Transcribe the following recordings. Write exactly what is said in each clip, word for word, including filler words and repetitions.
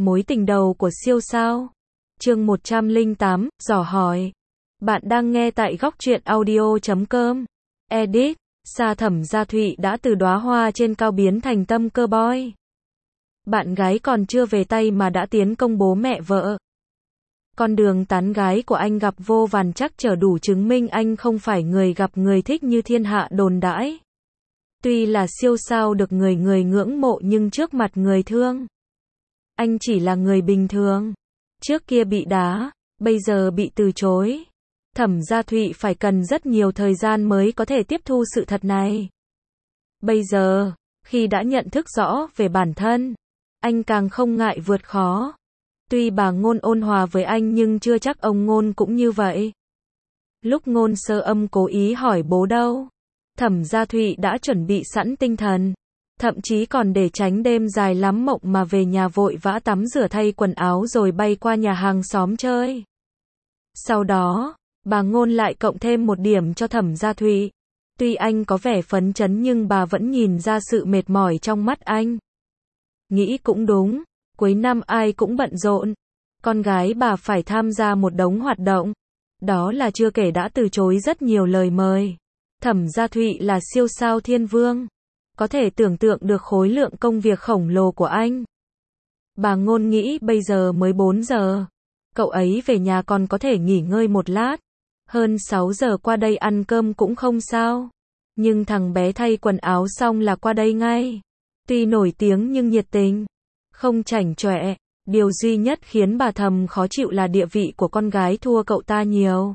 Mối tình đầu của siêu sao. Chương một trăm lẻ tám, dò hỏi. Bạn đang nghe tại góc truyện audio chấm com. Edit. Sa Thẩm Gia Thụy đã từ đóa hoa trên cao biến thành tâm cơ boy. Bạn gái còn chưa về tay mà đã tiến công bố mẹ vợ. Con đường tán gái của anh gặp vô vàn trắc trở đủ chứng minh anh không phải người gặp người thích như thiên hạ đồn đãi. Tuy là siêu sao được người người ngưỡng mộ nhưng trước mặt người thương, anh chỉ là người bình thường. Trước kia bị đá, bây giờ bị từ chối. Thẩm Gia Thụy phải cần rất nhiều thời gian mới có thể tiếp thu sự thật này. Bây giờ, khi đã nhận thức rõ về bản thân, anh càng không ngại vượt khó. Tuy bà Ngôn ôn hòa với anh nhưng chưa chắc ông Ngôn cũng như vậy. Lúc Ngôn Sơ Âm cố ý hỏi bố đâu, Thẩm Gia Thụy đã chuẩn bị sẵn tinh thần. Thậm chí còn để tránh đêm dài lắm mộng mà về nhà vội vã tắm rửa thay quần áo rồi bay qua nhà hàng xóm chơi. Sau đó, bà Ngôn lại cộng thêm một điểm cho Thẩm Gia Thụy. Tuy anh có vẻ phấn chấn nhưng bà vẫn nhìn ra sự mệt mỏi trong mắt anh. Nghĩ cũng đúng, cuối năm ai cũng bận rộn. Con gái bà phải tham gia một đống hoạt động. Đó là chưa kể đã từ chối rất nhiều lời mời. Thẩm Gia Thụy là siêu sao thiên vương. Có thể tưởng tượng được khối lượng công việc khổng lồ của anh. Bà Ngôn nghĩ bây giờ mới bốn giờ. Cậu ấy về nhà còn có thể nghỉ ngơi một lát. Hơn sáu giờ qua đây ăn cơm cũng không sao. Nhưng thằng bé thay quần áo xong là qua đây ngay. Tuy nổi tiếng nhưng nhiệt tình, không chảnh chọe. Điều duy nhất khiến bà thầm khó chịu là địa vị của con gái thua cậu ta nhiều.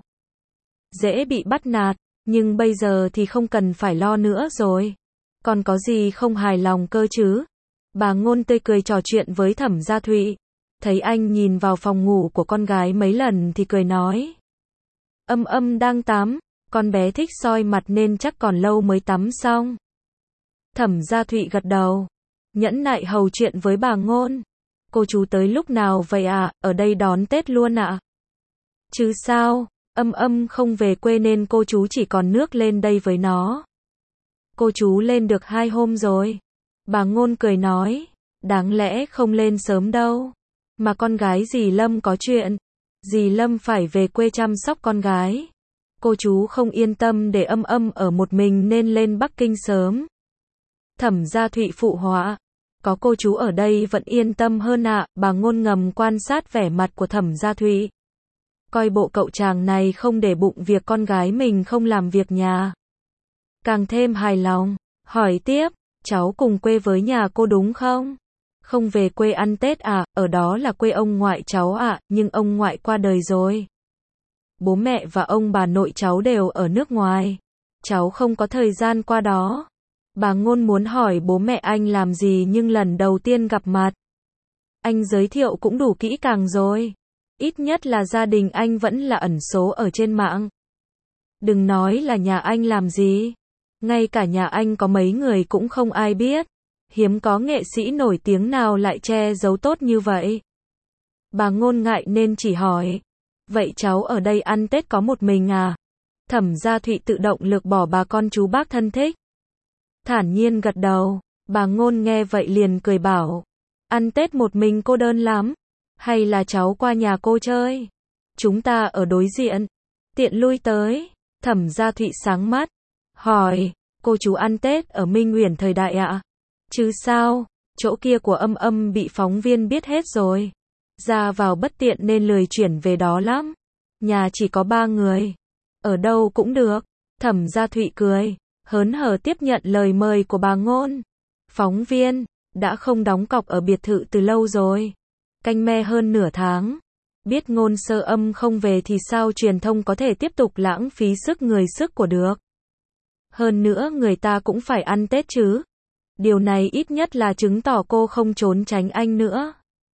Dễ bị bắt nạt, nhưng bây giờ thì không cần phải lo nữa rồi. Còn có gì không hài lòng cơ chứ? Bà Ngôn tươi cười trò chuyện với Thẩm Gia Thụy. Thấy anh nhìn vào phòng ngủ của con gái mấy lần thì cười nói. Âm Âm đang tắm, con bé thích soi mặt nên chắc còn lâu mới tắm xong. Thẩm Gia Thụy gật đầu, nhẫn nại hầu chuyện với bà Ngôn. Cô chú tới lúc nào vậy ạ? À? Ở đây đón Tết luôn ạ? À? Chứ sao, Âm Âm không về quê nên cô chú chỉ còn nước lên đây với nó. Cô chú lên được hai hôm rồi. Bà Ngôn cười nói, đáng lẽ không lên sớm đâu. Mà con gái dì Lâm có chuyện. Dì Lâm phải về quê chăm sóc con gái. Cô chú không yên tâm để Âm Âm ở một mình nên lên Bắc Kinh sớm. Thẩm Gia Thụy phụ họa. Có cô chú ở đây vẫn yên tâm hơn ạ. À. Bà Ngôn ngầm quan sát vẻ mặt của Thẩm Gia Thụy. Coi bộ cậu chàng này không để bụng việc con gái mình không làm việc nhà. Càng thêm hài lòng, hỏi tiếp, cháu cùng quê với nhà cô đúng không? Không về quê ăn Tết à? Ở đó là quê ông ngoại cháu ạ, à, nhưng ông ngoại qua đời rồi. Bố mẹ và ông bà nội cháu đều ở nước ngoài. Cháu không có thời gian qua đó. Bà Ngôn muốn hỏi bố mẹ anh làm gì nhưng lần đầu tiên gặp mặt. Anh giới thiệu cũng đủ kỹ càng rồi. Ít nhất là gia đình anh vẫn là ẩn số ở trên mạng. Đừng nói là nhà anh làm gì. Ngay cả nhà anh có mấy người cũng không ai biết. Hiếm có nghệ sĩ nổi tiếng nào lại che giấu tốt như vậy. Bà Ngôn ngại nên chỉ hỏi. Vậy cháu ở đây ăn Tết có một mình à? Thẩm Gia Thụy tự động lược bỏ bà con chú bác thân thích. Thản nhiên gật đầu. Bà Ngôn nghe vậy liền cười bảo. Ăn Tết một mình cô đơn lắm. Hay là cháu qua nhà cô chơi? Chúng ta ở đối diện. Tiện lui tới. Thẩm Gia Thụy sáng mắt. Hỏi, cô chú ăn Tết ở Minh Uyển thời đại ạ? À? Chứ sao, chỗ kia của Âm Âm bị phóng viên biết hết rồi. Ra vào bất tiện nên lười chuyển về đó lắm. Nhà chỉ có ba người. Ở đâu cũng được. Thẩm Gia Thụy cười, hớn hở tiếp nhận lời mời của bà Ngôn. Phóng viên, đã không đóng cọc ở biệt thự từ lâu rồi. Canh me hơn nửa tháng. Biết Ngôn Sơ Âm không về thì sao truyền thông có thể tiếp tục lãng phí sức người sức của được. Hơn nữa người ta cũng phải ăn Tết chứ. Điều này ít nhất là chứng tỏ cô không trốn tránh anh nữa.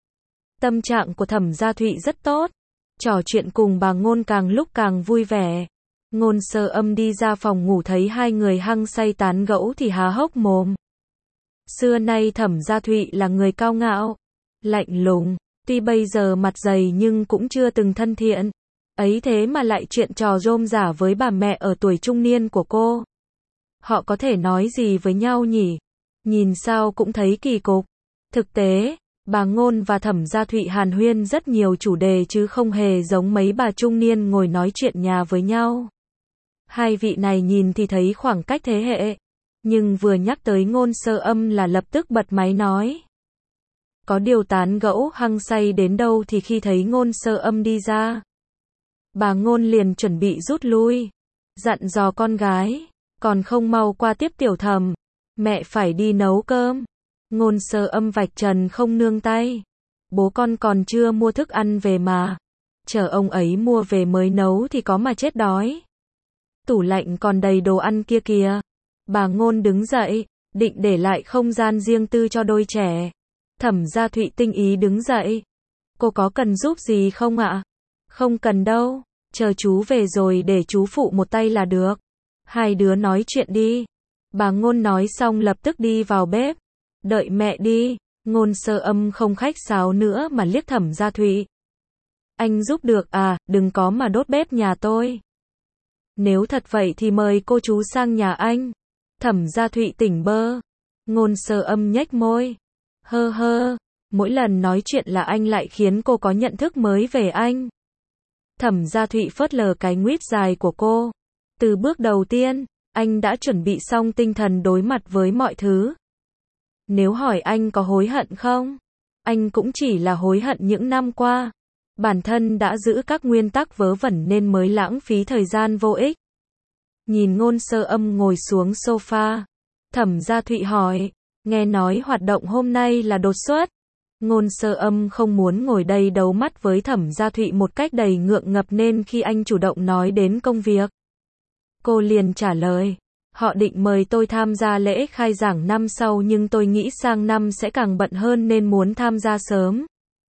Tâm trạng của Thẩm Gia Thụy rất tốt. Trò chuyện cùng bà Ngôn càng lúc càng vui vẻ. Ngôn Sơ Âm đi ra phòng ngủ thấy hai người hăng say tán gẫu thì há hốc mồm. Xưa nay Thẩm Gia Thụy là người cao ngạo, lạnh lùng. Tuy bây giờ mặt dày nhưng cũng chưa từng thân thiện. Ấy thế mà lại chuyện trò rôm rả với bà mẹ ở tuổi trung niên của cô. Họ có thể nói gì với nhau nhỉ? Nhìn sao cũng thấy kỳ cục. Thực tế, Bà Ngôn và Thẩm Gia Thụy hàn huyên rất nhiều chủ đề chứ không hề giống mấy bà trung niên ngồi nói chuyện nhà với nhau. Hai vị này nhìn thì thấy khoảng cách thế hệ, nhưng vừa nhắc tới Ngôn Sơ Âm là lập tức bật máy nói. Có điều tán gẫu hăng say đến đâu thì khi thấy Ngôn Sơ Âm đi ra, bà Ngôn liền chuẩn bị rút lui, dặn dò con gái, còn không mau qua tiếp Tiểu Thẩm, mẹ phải đi nấu cơm. Ngôn Sơ Âm vạch trần không nương tay, bố con còn chưa mua thức ăn về mà, chờ ông ấy mua về mới nấu thì có mà chết đói. Tủ lạnh còn đầy đồ ăn kia kìa. Bà Ngôn đứng dậy, định để lại không gian riêng tư cho đôi trẻ. Thẩm Gia Thụy tinh ý đứng dậy. Cô có cần giúp gì không ạ? Không cần đâu, chờ chú về rồi để chú phụ một tay là được. Hai đứa nói chuyện đi. Bà Ngôn nói xong lập tức đi vào bếp. Đợi mẹ đi. Ngôn Sơ Âm không khách sáo nữa mà liếc Thẩm Gia Thụy. Anh giúp được à, đừng có mà đốt bếp nhà tôi. Nếu thật vậy thì mời cô chú sang nhà anh. Thẩm Gia Thụy tỉnh bơ. Ngôn Sơ Âm nhếch môi. Hơ hơ, mỗi lần nói chuyện là anh lại khiến cô có nhận thức mới về anh. Thẩm Gia Thụy phớt lờ cái nguyết dài của cô. Từ bước đầu tiên, anh đã chuẩn bị xong tinh thần đối mặt với mọi thứ. Nếu hỏi anh có hối hận không? Anh cũng chỉ là hối hận những năm qua. Bản thân đã giữ các nguyên tắc vớ vẩn nên mới lãng phí thời gian vô ích. Nhìn Ngôn Sơ Âm ngồi xuống sofa, Thẩm Gia Thụy hỏi, nghe nói hoạt động hôm nay là đột xuất. Ngôn Sơ Âm không muốn ngồi đây đấu mắt với Thẩm Gia Thụy một cách đầy ngượng ngập nên khi anh chủ động nói đến công việc, cô liền trả lời, họ định mời tôi tham gia lễ khai giảng năm sau nhưng tôi nghĩ sang năm sẽ càng bận hơn nên muốn tham gia sớm.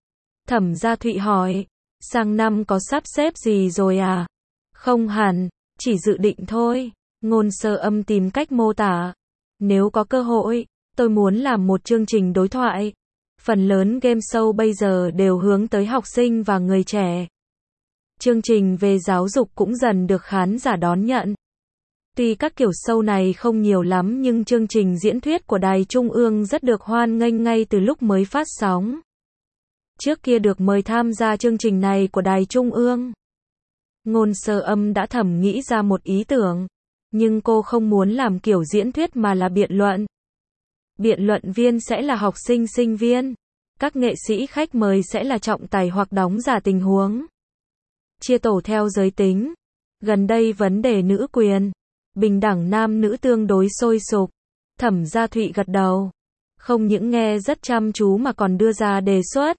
Thẩm Gia Thụy hỏi, sang năm có sắp xếp gì rồi à? Không hẳn, chỉ dự định thôi. Ngôn Sơ Âm tìm cách mô tả. Nếu có cơ hội, tôi muốn làm một chương trình đối thoại. Phần lớn game show bây giờ đều hướng tới học sinh và người trẻ. Chương trình về giáo dục cũng dần được khán giả đón nhận. Tuy các kiểu show này không nhiều lắm nhưng chương trình diễn thuyết của Đài Trung ương rất được hoan nghênh ngay từ lúc mới phát sóng. Trước kia được mời tham gia chương trình này của Đài Trung ương, Ngôn Sơ Âm đã thầm nghĩ ra một ý tưởng, nhưng cô không muốn làm kiểu diễn thuyết mà là biện luận. Biện luận viên sẽ là học sinh sinh viên, các nghệ sĩ khách mời sẽ là trọng tài hoặc đóng giả tình huống. Chia tổ theo giới tính. Gần đây vấn đề nữ quyền, bình đẳng nam nữ tương đối sôi sục. Thẩm Gia Thụy gật đầu, không những nghe rất chăm chú mà còn đưa ra đề xuất.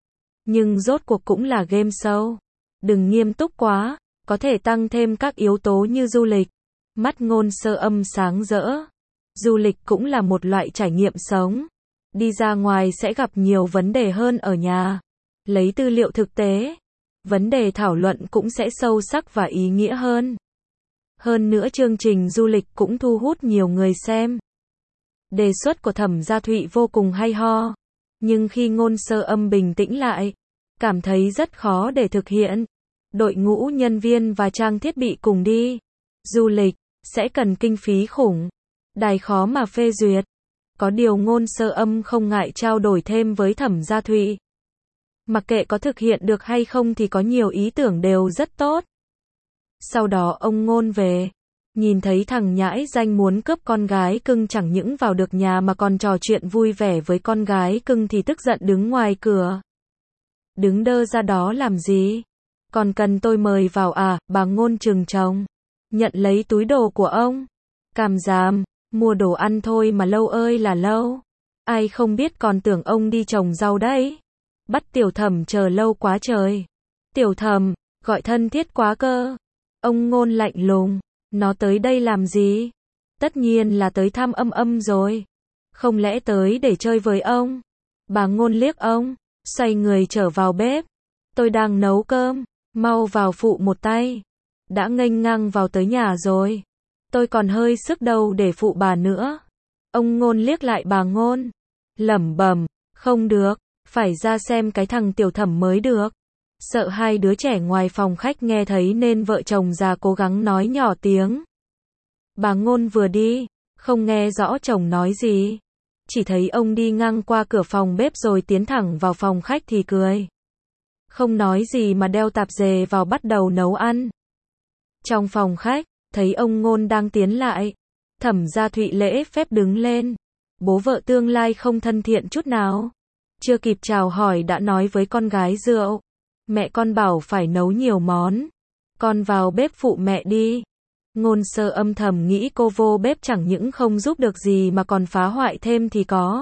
Nhưng rốt cuộc cũng là game show. Đừng nghiêm túc quá, có thể tăng thêm các yếu tố như du lịch. Mắt Ngôn Sơ Âm sáng rỡ. Du lịch cũng là một loại trải nghiệm sống. Đi ra ngoài sẽ gặp nhiều vấn đề hơn ở nhà. Lấy tư liệu thực tế, vấn đề thảo luận cũng sẽ sâu sắc và ý nghĩa hơn. Hơn nữa chương trình du lịch cũng thu hút nhiều người xem. Đề xuất của Thẩm Gia Thụy vô cùng hay ho. Nhưng khi Ngôn Sơ Âm bình tĩnh lại, cảm thấy rất khó để thực hiện. Đội ngũ nhân viên và trang thiết bị cùng đi. Du lịch, sẽ cần kinh phí khủng. Đài khó mà phê duyệt. Có điều Ngôn Sơ Âm không ngại trao đổi thêm với Thẩm Gia Thụy. Mặc kệ có thực hiện được hay không thì có nhiều ý tưởng đều rất tốt. Sau đó ông Ngôn về. Nhìn thấy thằng nhãi danh muốn cướp con gái cưng chẳng những vào được nhà mà còn trò chuyện vui vẻ với con gái cưng thì tức giận đứng ngoài cửa. Đứng đơ ra đó làm gì? Còn cần tôi mời vào à? Bà Ngôn trừng tròng. Nhận lấy túi đồ của ông. Càm dàm, mua đồ ăn thôi mà lâu ơi là lâu. Ai không biết còn tưởng ông đi trồng rau đấy. Bắt Tiểu Thẩm chờ lâu quá trời. Tiểu Thẩm, gọi thân thiết quá cơ. Ông Ngôn lạnh lùng. Nó tới đây làm gì? Tất nhiên là tới thăm Âm Âm rồi. Không lẽ tới để chơi với ông? Bà Ngôn liếc ông, xoay người trở vào bếp. Tôi đang nấu cơm, mau vào phụ một tay. Đã nghênh ngang vào tới nhà rồi. Tôi còn hơi sức đâu để phụ bà nữa. Ông Ngôn liếc lại bà Ngôn, lẩm bẩm, không được, phải ra xem cái thằng Tiểu Thẩm mới được. Sợ hai đứa trẻ ngoài phòng khách nghe thấy nên vợ chồng già cố gắng nói nhỏ tiếng. Bà Ngôn vừa đi, không nghe rõ chồng nói gì. chỉ thấy ông đi ngang qua cửa phòng bếp rồi tiến thẳng vào phòng khách thì cười. Không nói gì mà đeo tạp dề vào bắt đầu nấu ăn. Trong phòng khách, thấy ông Ngôn đang tiến lại. Thẩm Gia Thụy lễ phép đứng lên. Bố vợ tương lai không thân thiện chút nào. Chưa kịp chào hỏi đã nói với con gái rượu. Mẹ con bảo phải nấu nhiều món. Con vào bếp phụ mẹ đi. Ngôn Sơ âm thầm nghĩ cô vô bếp chẳng những không giúp được gì mà còn phá hoại thêm thì có.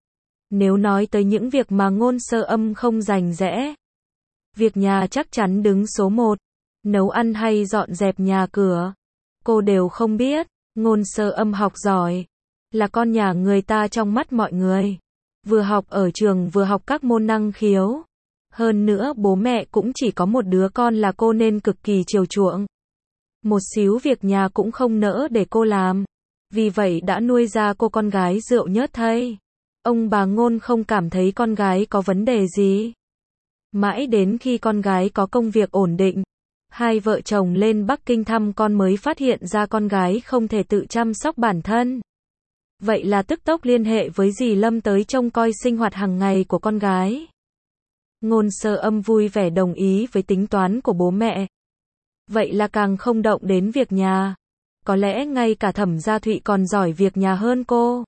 Nếu nói tới những việc mà Ngôn Sơ âm không rành rẽ, việc nhà chắc chắn đứng số một. Nấu ăn hay dọn dẹp nhà cửa, cô đều không biết. Ngôn Sơ âm học giỏi, là con nhà người ta trong mắt mọi người. Vừa học ở trường vừa học các môn năng khiếu. Hơn nữa bố mẹ cũng chỉ có một đứa con là cô nên cực kỳ chiều chuộng. Một xíu việc nhà cũng không nỡ để cô làm. Vì vậy đã nuôi ra cô con gái rượu nhớt thay. Ông bà Ngôn không cảm thấy con gái có vấn đề gì. Mãi đến khi con gái có công việc ổn định, hai vợ chồng lên Bắc Kinh thăm con mới phát hiện ra con gái không thể tự chăm sóc bản thân. Vậy là tức tốc liên hệ với dì Lâm tới trông coi sinh hoạt hàng ngày của con gái. Ngôn Sơ âm vui vẻ đồng ý với tính toán của bố mẹ. Vậy là càng không động đến việc nhà. Có lẽ ngay cả Thẩm Gia Thụy còn giỏi việc nhà hơn cô.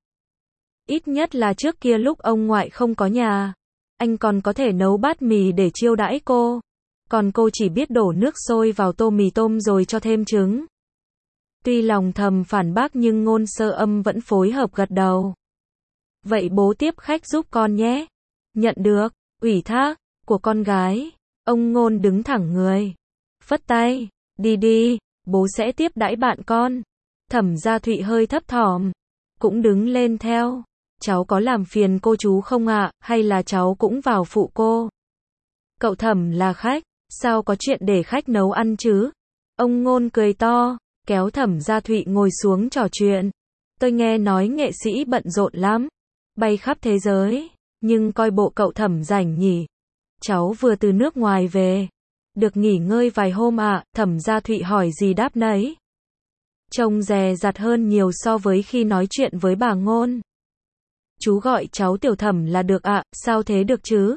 Ít nhất là trước kia lúc ông ngoại không có nhà, anh còn có thể nấu bát mì để chiêu đãi cô. Còn cô chỉ biết đổ nước sôi vào tô mì tôm rồi cho thêm trứng. Tuy lòng thầm phản bác nhưng Ngôn Sơ âm vẫn phối hợp gật đầu. Vậy bố tiếp khách giúp con nhé. Nhận được ủy thác của con gái, ông Ngôn đứng thẳng người, phất tay, đi đi, bố sẽ tiếp đãi bạn con. Thẩm Gia Thụy hơi thấp thỏm, cũng đứng lên theo. Cháu có làm phiền cô chú không ạ, hay là cháu cũng vào phụ cô? Cậu Thẩm là khách, sao có chuyện để khách nấu ăn chứ? Ông Ngôn cười to, kéo Thẩm Gia Thụy ngồi xuống trò chuyện. Tôi nghe nói nghệ sĩ bận rộn lắm, bay khắp thế giới, nhưng coi bộ cậu Thẩm rảnh nhỉ. Cháu vừa từ nước ngoài về, được nghỉ ngơi vài hôm ạ. À? Thẩm Gia Thụy hỏi gì đáp nấy. Trông dè dặt hơn nhiều so với khi nói chuyện với bà Ngôn. Chú gọi cháu Tiểu Thẩm là được ạ, à? Sao thế được chứ?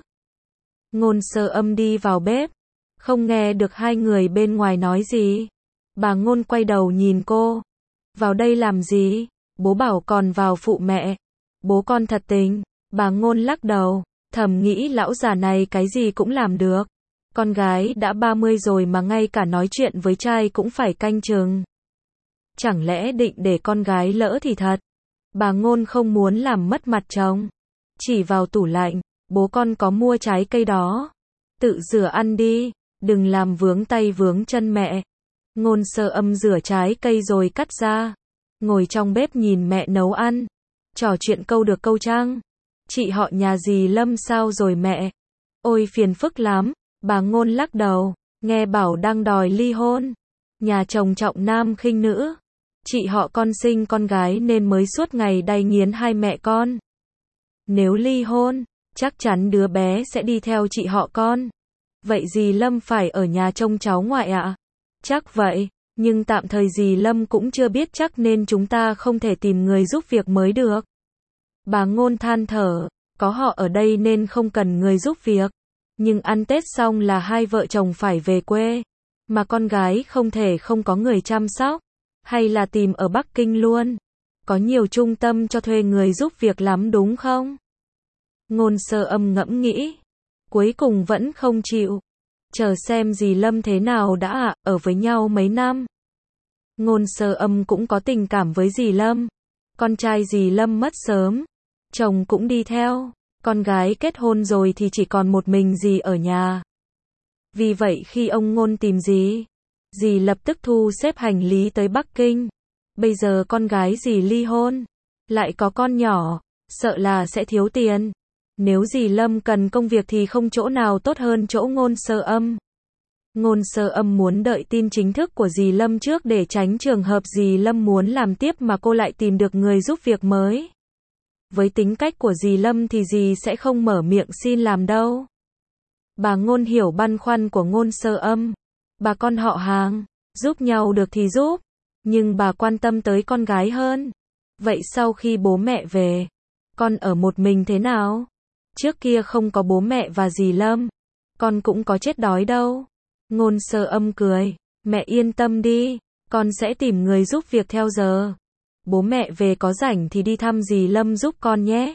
Ngôn Sơ âm đi vào bếp, không nghe được hai người bên ngoài nói gì. Bà Ngôn quay đầu nhìn cô. Vào đây làm gì? Bố bảo còn vào phụ mẹ. Bố con thật tình. Bà Ngôn lắc đầu, thầm nghĩ lão già này cái gì cũng làm được. Con gái đã ba mươi rồi mà ngay cả nói chuyện với trai cũng phải canh chừng. Chẳng lẽ định để con gái lỡ thì thật. Bà Ngôn không muốn làm mất mặt chồng. Chỉ vào tủ lạnh, bố con có mua trái cây đó. Tự rửa ăn đi, đừng làm vướng tay vướng chân mẹ. Ngôn Sơ âm rửa trái cây rồi cắt ra. Ngồi trong bếp nhìn mẹ nấu ăn. Trò chuyện câu được câu trang. Chị họ nhà dì Lâm sao rồi mẹ? Ôi phiền phức lắm. Bà Ngôn lắc đầu, nghe bảo đang đòi ly hôn. Nhà chồng trọng nam khinh nữ. Chị họ con sinh con gái nên mới suốt ngày đay nghiến hai mẹ con. Nếu ly hôn, chắc chắn đứa bé sẽ đi theo chị họ con. Vậy dì Lâm phải ở nhà trông cháu ngoại ạ? À? Chắc vậy, nhưng tạm thời dì Lâm cũng chưa biết chắc nên chúng ta không thể tìm người giúp việc mới được. Bà Ngôn than thở, có họ ở đây nên không cần người giúp việc. Nhưng ăn Tết xong là hai vợ chồng phải về quê. Mà con gái không thể không có người chăm sóc. Hay là tìm ở Bắc Kinh luôn. Có nhiều trung tâm cho thuê người giúp việc lắm đúng không? Ngôn Sơ âm ngẫm nghĩ. Cuối cùng vẫn không chịu. Chờ xem dì Lâm thế nào đã ạ, à, ở với nhau mấy năm. Ngôn Sơ âm cũng có tình cảm với dì Lâm. Con trai dì Lâm mất sớm. Chồng cũng đi theo. Con gái kết hôn rồi thì chỉ còn một mình dì ở nhà. Vì vậy khi ông Ngôn tìm dì, dì lập tức thu xếp hành lý tới Bắc Kinh. Bây giờ con gái dì ly hôn, lại có con nhỏ, sợ là sẽ thiếu tiền. Nếu dì Lâm cần công việc thì không chỗ nào tốt hơn chỗ Ngôn Sơ âm. Ngôn Sơ âm muốn đợi tin chính thức của dì Lâm trước để tránh trường hợp dì Lâm muốn làm tiếp mà cô lại tìm được người giúp việc mới. Với tính cách của dì Lâm thì dì sẽ không mở miệng xin làm đâu. Bà Ngôn hiểu băn khoăn của Ngôn Sơ âm. Bà con họ hàng, giúp nhau được thì giúp. Nhưng bà quan tâm tới con gái hơn. Vậy sau khi bố mẹ về, Con ở một mình thế nào? Trước kia không có bố mẹ và dì Lâm. Con cũng có chết đói đâu. Ngôn Sơ Âm cười. Mẹ yên tâm đi. Con sẽ tìm người giúp việc theo giờ. Bố mẹ về có rảnh thì đi thăm dì Lâm giúp con nhé.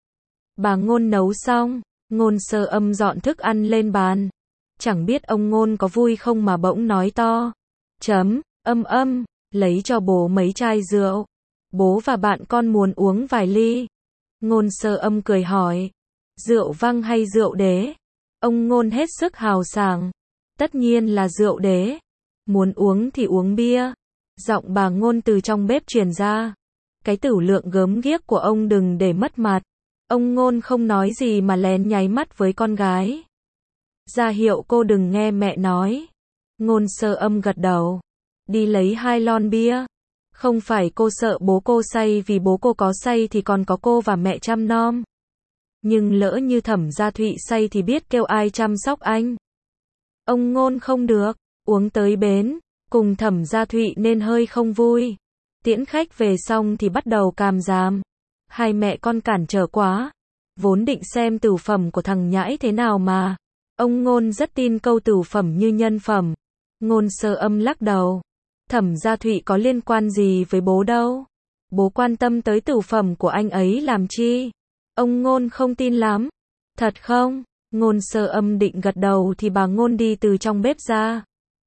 Bà Ngôn nấu xong. Ngôn Sơ Âm dọn thức ăn lên bàn. Chẳng biết ông Ngôn có vui không mà bỗng nói to. Chấm, Âm Âm, lấy cho bố mấy chai rượu. Bố và bạn con muốn uống vài ly. Ngôn Sơ Âm cười hỏi. Rượu vang hay rượu đế? Ông Ngôn hết sức hào sảng. Tất nhiên là rượu đế. Muốn uống thì uống bia. Giọng bà Ngôn từ trong bếp truyền ra. Cái tửu lượng gớm ghiếc của ông đừng để mất mặt. Ông Ngôn không nói gì mà lén nháy mắt với con gái. Ra hiệu cô đừng nghe mẹ nói. Ngôn Sơ Âm gật đầu. Đi lấy hai lon bia. Không phải cô sợ bố cô say, vì bố cô có say thì còn có cô và mẹ chăm nom. Nhưng lỡ như Thẩm Gia Thụy say thì biết kêu ai chăm sóc anh. Ông Ngôn không được. Uống tới bến. Cùng Thẩm Gia Thụy nên hơi không vui. Tiễn khách về xong thì bắt đầu càm ràm. Hai mẹ con cản trở quá. Vốn định xem tửu phẩm của thằng nhãi thế nào mà. Ông Ngôn rất tin câu tửu phẩm như nhân phẩm. Ngôn Sơ Âm lắc đầu. Thẩm Gia Thụy có liên quan gì với bố đâu. Bố quan tâm tới tửu phẩm của anh ấy làm chi. Ông Ngôn không tin lắm. Thật không? Ngôn Sơ Âm định gật đầu thì bà Ngôn đi từ trong bếp ra.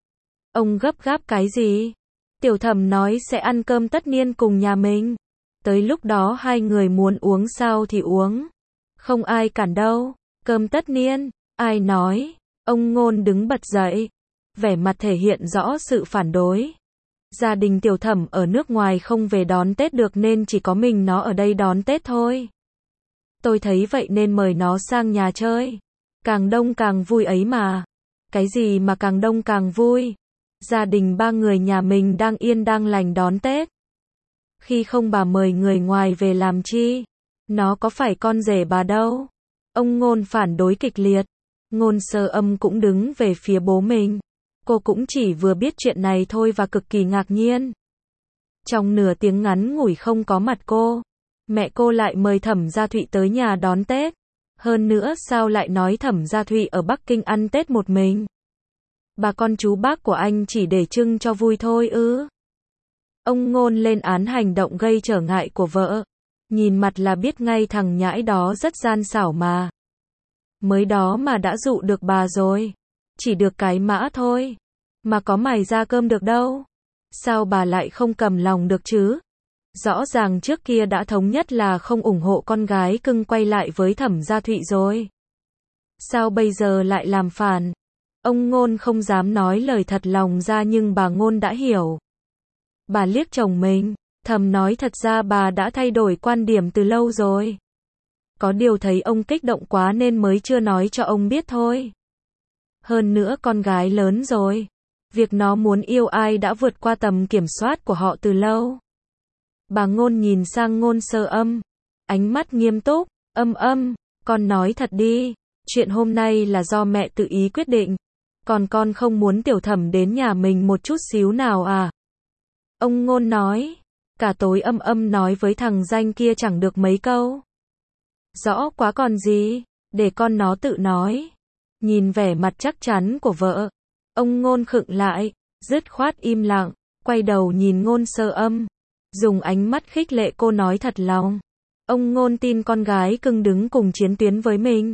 Ông gấp gáp cái gì? Tiểu Thẩm nói sẽ ăn cơm tất niên cùng nhà mình. Tới lúc đó hai người muốn uống sao thì uống. Không ai cản đâu. Cơm tất niên, ai nói? Ông Ngôn đứng bật dậy. Vẻ mặt thể hiện rõ sự phản đối. Gia đình Tiểu Thẩm ở nước ngoài không về đón Tết được nên chỉ có mình nó ở đây đón Tết thôi. Tôi thấy vậy nên mời nó sang nhà chơi. Càng đông càng vui ấy mà. Cái gì mà càng đông càng vui? Gia đình ba người nhà mình đang yên đang lành đón Tết. Khi không bà mời người ngoài về làm chi? Nó có phải con rể bà đâu. Ông Ngôn phản đối kịch liệt. Ngôn Sơ Âm cũng đứng về phía bố mình. Cô cũng chỉ vừa biết chuyện này thôi và cực kỳ ngạc nhiên. Trong nửa tiếng ngắn ngủi không có mặt cô, mẹ cô lại mời Thẩm Gia Thụy tới nhà đón Tết. Hơn nữa sao lại nói Thẩm Gia Thụy ở Bắc Kinh ăn Tết một mình? Bà con chú bác của anh chỉ để trưng cho vui thôi ư? Ông Ngôn lên án hành động gây trở ngại của vợ. Nhìn mặt là biết ngay thằng nhãi đó rất gian xảo mà. Mới đó mà đã dụ được bà rồi. Chỉ được cái mã thôi. Mà có mày ra cơm được đâu. Sao bà lại không cầm lòng được chứ? Rõ ràng trước kia đã thống nhất là không ủng hộ con gái cưng quay lại với Thẩm Gia Thụy rồi. Sao bây giờ lại làm phản? Ông Ngôn không dám nói lời thật lòng ra nhưng bà Ngôn đã hiểu. Bà liếc chồng mình, thầm nói thật ra bà đã thay đổi quan điểm từ lâu rồi. Có điều thấy ông kích động quá nên mới chưa nói cho ông biết thôi. Hơn nữa con gái lớn rồi. Việc nó muốn yêu ai đã vượt qua tầm kiểm soát của họ từ lâu. Bà Ngôn nhìn sang Ngôn Sơ Âm. Ánh mắt nghiêm túc. Âm Âm, con nói thật đi. Chuyện hôm nay là do mẹ tự ý quyết định. Còn con không muốn Tiểu Thẩm đến nhà mình một chút xíu nào à? Ông Ngôn nói. Cả tối Âm Âm nói với thằng danh kia chẳng được mấy câu. Rõ quá còn gì. Để con nó tự nói. Nhìn vẻ mặt chắc chắn của vợ. Ông Ngôn khựng lại. Dứt khoát im lặng. Quay đầu nhìn Ngôn Sơ Âm. Dùng ánh mắt khích lệ cô nói thật lòng. Ông Ngôn tin con gái cưng đứng cùng chiến tuyến với mình.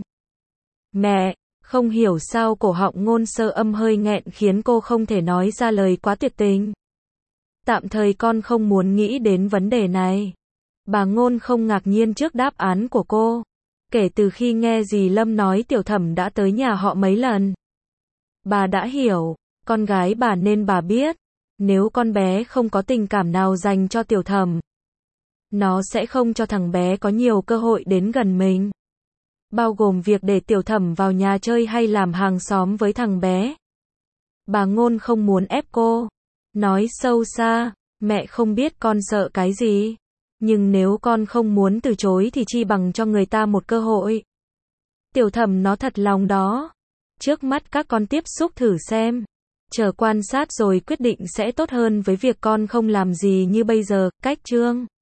Mẹ, không hiểu sao cổ họng Ngôn Sơ Âm hơi nghẹn khiến cô không thể nói ra lời quá tuyệt tình. Tạm thời con không muốn nghĩ đến vấn đề này. Bà Ngôn không ngạc nhiên trước đáp án của cô. Kể từ khi nghe dì Lâm nói Tiểu Thẩm đã tới nhà họ mấy lần. Bà đã hiểu, con gái bà nên bà biết. Nếu con bé không có tình cảm nào dành cho Tiểu Thẩm, nó sẽ không cho thằng bé có nhiều cơ hội đến gần mình. Bao gồm việc để Tiểu Thẩm vào nhà chơi hay làm hàng xóm với thằng bé. Bà Ngôn không muốn ép cô. Nói sâu xa, mẹ không biết con sợ cái gì. Nhưng nếu con không muốn từ chối thì chi bằng cho người ta một cơ hội. Tiểu Thẩm nó thật lòng đó. Trước mắt các con tiếp xúc thử xem. Chờ quan sát rồi quyết định sẽ tốt hơn với việc con không làm gì như bây giờ. Cách chương